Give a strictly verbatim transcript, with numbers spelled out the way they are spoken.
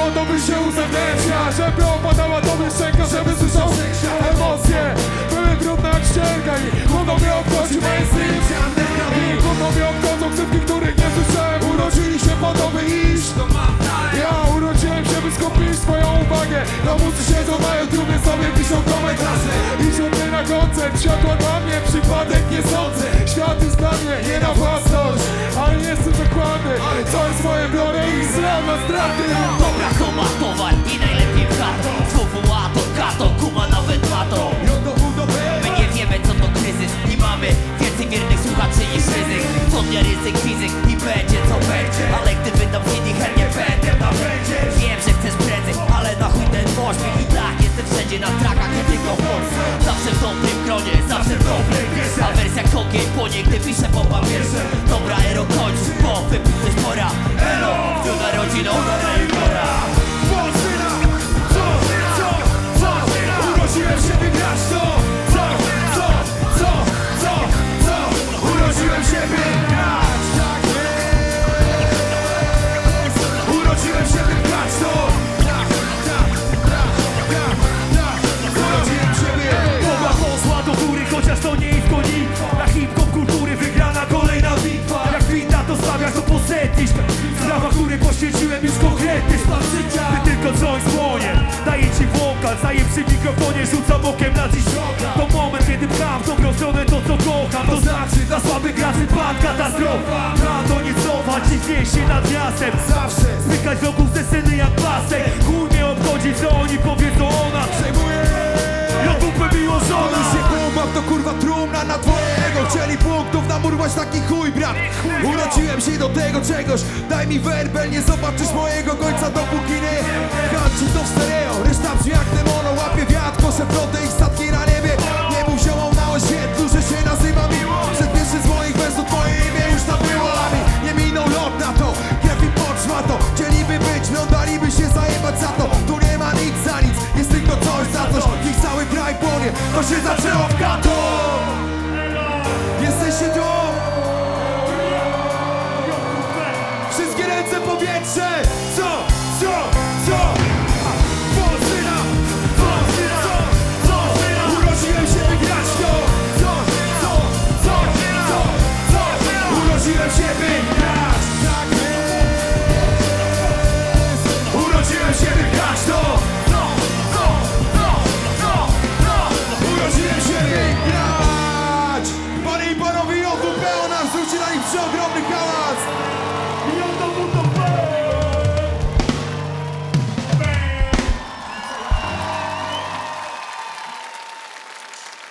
po to by się uzewnętrznia, żeby opadała tobie szczęka, żeby słyszał emocje. Były brudne jak ścierga i gówno mnie obchodzi mainstream. I gówno mnie obchodzą ksywki, których nie słyszałem. Urodzili się po to, by iść. Ja urodziłem się, by skupić swoją uwagę. Na muzy siedzą, mają trudne sobie, piszą komentarze. Idź od mnie na koncert, światła dla mnie, przypadek nie sądzę. Świat jest dla mnie, nie na własność, ale nie jestem dokładny. Co jest moje, biorę i zram na straty. Dobra, to ma towar i najlepiej w kartą. Słowo A to kato, kuma nawet ma to. My nie wiemy co to kryzys i mamy więcej wiernych słuchaczy niż ryzyk. Co dnia ryzyk, fizyk i będzie co będzie. Ale gdy wydam hit, chętnie będę na będzie. Wiem, że chcesz prędzej, ale na chuj ten pośpiech. I tak jestem wszędzie na trakach, nie tylko w Polsce. Zawsze w dobrym gronie, zawsze w dobrej wierze. A wersja kogiej płonie, gdy piszę po papierze. Dobra, ero kończy, bo wypuszczać pora. Elo, w dniu narodzin oglądaj pora. Urodziłem się, by grać to. Co, co, co, co, co? Urodziłem się, by grać. Tak jest. Urodziłem się, by grać to. Tak, tak, tak, tak, tak. Urodziłem się, by Bomba posła do góry, chociaż to nie jest koni. Na hip-hop kultury wygrana kolejna bitwa. Jak winda to stawiasz to posetnisz. Sprawa, której poświęciłem już konkretny stan życia. Ty tylko coś słonie, daję ci wokal, zaję przy mikrofonie, rzucam okiem na dziś. To moment, kiedy pcham w dobrą stronę to co kocham. To znaczy dla słabych graczy pan katastrofa. Plan to nie cofać i wieść się nad miastem. zawsze Zmykać wokół ze sceny jak pasek. Chuj mnie obchodzi co oni powiedzą o nas. przejmuję. Ja dupę miło żona. Oni się kumam, to kurwa trumna na twojego. Chcieli punktów namurwać taki chuj, brat. Urodziłem się do tego czegoś. Daj mi werbel, nie zobaczysz mojego końca dopóki nie Kaczy to w stereo, reszta brzmi jak demono. Łapie wiatr, kosze floty i statki na niebie. Nie mów ziomom na oświetlu, że się nazywa miło. Przed pierwszy z moich wersów twoje imię już tam było. A mi nie minął lot na to, krew i poczma to. Chcieliby być, no daliby się zajebać za to. Tu nie ma nic za nic, jest tylko coś za coś. Ich cały kraj płonie, to się zaczęło.